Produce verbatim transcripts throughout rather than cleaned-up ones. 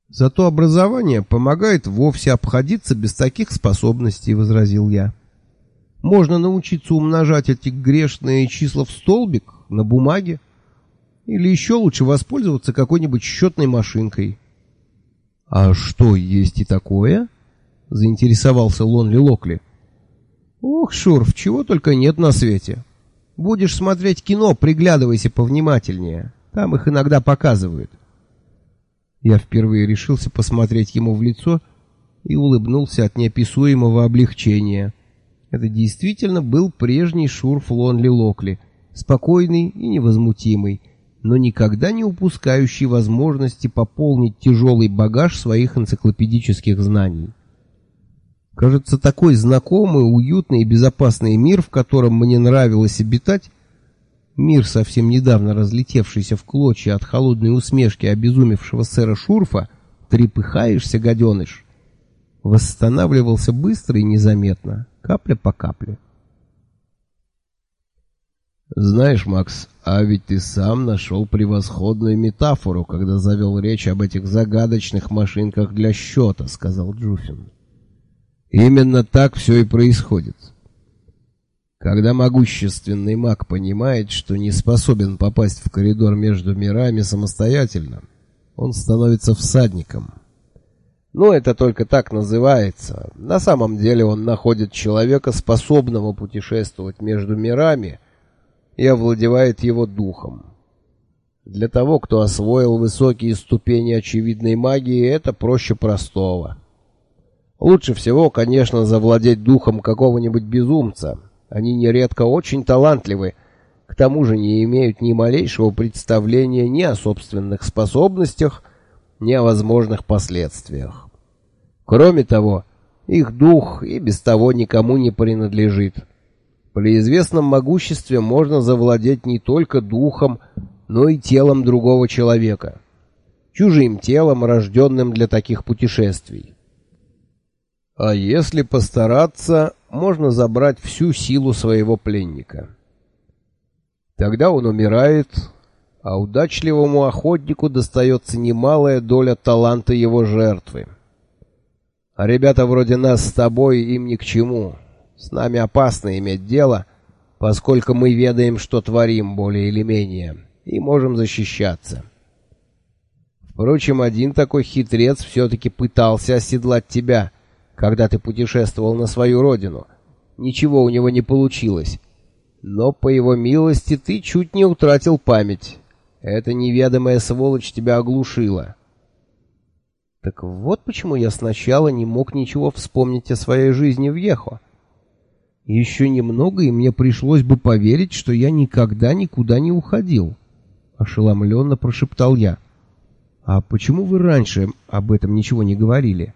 Зато образование помогает вовсе обходиться без таких способностей, возразил я. Можно научиться умножать эти грешные числа в столбик на бумаге, или еще лучше воспользоваться какой-нибудь счетной машинкой. А что, есть и такое? Заинтересовался Лонли Локли. Ох, Шурф, чего только нет на свете. Будешь смотреть кино, приглядывайся повнимательнее. Там их иногда показывают. Я впервые решился посмотреть ему в лицо и улыбнулся от неописуемого облегчения. Это действительно был прежний Шурф Лонли Локли, спокойный и невозмутимый, но никогда не упускающий возможности пополнить тяжелый багаж своих энциклопедических знаний. Кажется, такой знакомый, уютный и безопасный мир, в котором мне нравилось обитать, мир, совсем недавно разлетевшийся в клочья от холодной усмешки обезумевшего сэра Шурфа, трепыхаешься, гаденыш, восстанавливался быстро и незаметно, капля по капле. «Знаешь, Макс, а ведь ты сам нашел превосходную метафору, когда завел речь об этих загадочных машинках для счета», — сказал Джуффин. «Именно так все и происходит. Когда могущественный маг понимает, что не способен попасть в коридор между мирами самостоятельно, он становится всадником. Но это только так называется. На самом деле он находит человека, способного путешествовать между мирами, и овладевает его духом. Для того, кто освоил высокие ступени очевидной магии, это проще простого. Лучше всего, конечно, завладеть духом какого-нибудь безумца. Они нередко очень талантливы, к тому же не имеют ни малейшего представления ни о собственных способностях, ни о возможных последствиях. Кроме того, их дух и без того никому не принадлежит. При известном могуществе можно завладеть не только духом, но и телом другого человека, чужим телом, рожденным для таких путешествий. А если постараться, можно забрать всю силу своего пленника. Тогда он умирает, а удачливому охотнику достается немалая доля таланта его жертвы. А ребята вроде нас с тобой им ни к чему. С нами опасно иметь дело, поскольку мы ведаем, что творим более или менее, и можем защищаться. Впрочем, один такой хитрец все-таки пытался оседлать тебя, когда ты путешествовал на свою родину. Ничего у него не получилось. Но по его милости ты чуть не утратил память. Эта неведомая сволочь тебя оглушила. Так вот почему я сначала не мог ничего вспомнить о своей жизни в Ехо. Еще немного, и мне пришлось бы поверить, что я никогда никуда не уходил. Ошеломленно прошептал я. А почему вы раньше об этом ничего не говорили?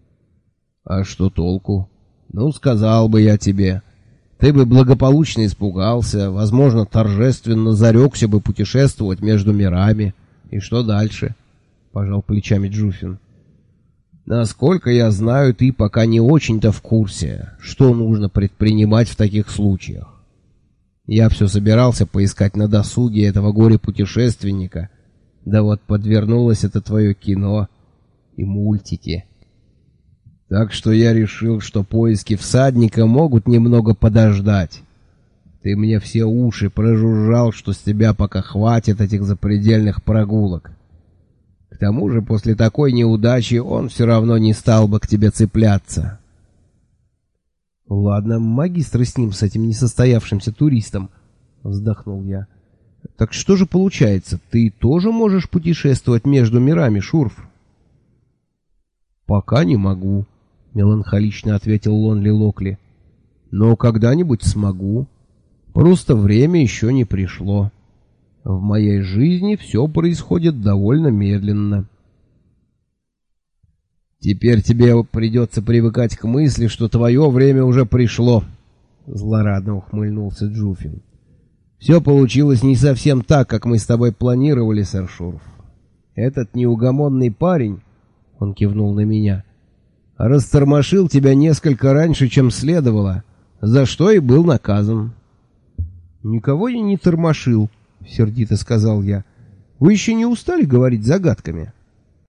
А что толку? Ну, сказал бы я тебе. Ты бы благополучно испугался, возможно, торжественно зарекся бы путешествовать между мирами. И что дальше? Пожал плечами Джуффин. Насколько я знаю, ты пока не очень-то в курсе, что нужно предпринимать в таких случаях. Я все собирался поискать на досуге этого горе-путешественника, да вот подвернулось это твое кино и мультики. Так что я решил, что поиски всадника могут немного подождать. Ты мне все уши прожужжал, что с тебя пока хватит этих запредельных прогулок. К тому же после такой неудачи он все равно не стал бы к тебе цепляться. Ладно, магистры с ним, с этим несостоявшимся туристом, вздохнул я. Так что же получается, ты тоже можешь путешествовать между мирами, Шурф? Пока не могу, меланхолично ответил Лонли Локли. Но когда-нибудь смогу. Просто время еще не пришло. В моей жизни все происходит довольно медленно. Теперь тебе придется привыкать к мысли, что твое время уже пришло, злорадно ухмыльнулся Джуффин. Все получилось не совсем так, как мы с тобой планировали, сэр Шурф. Этот неугомонный парень, он кивнул на меня, растормошил тебя несколько раньше, чем следовало, за что и был наказан. Никого я не тормошил, — сердито сказал я. — Вы еще не устали говорить загадками?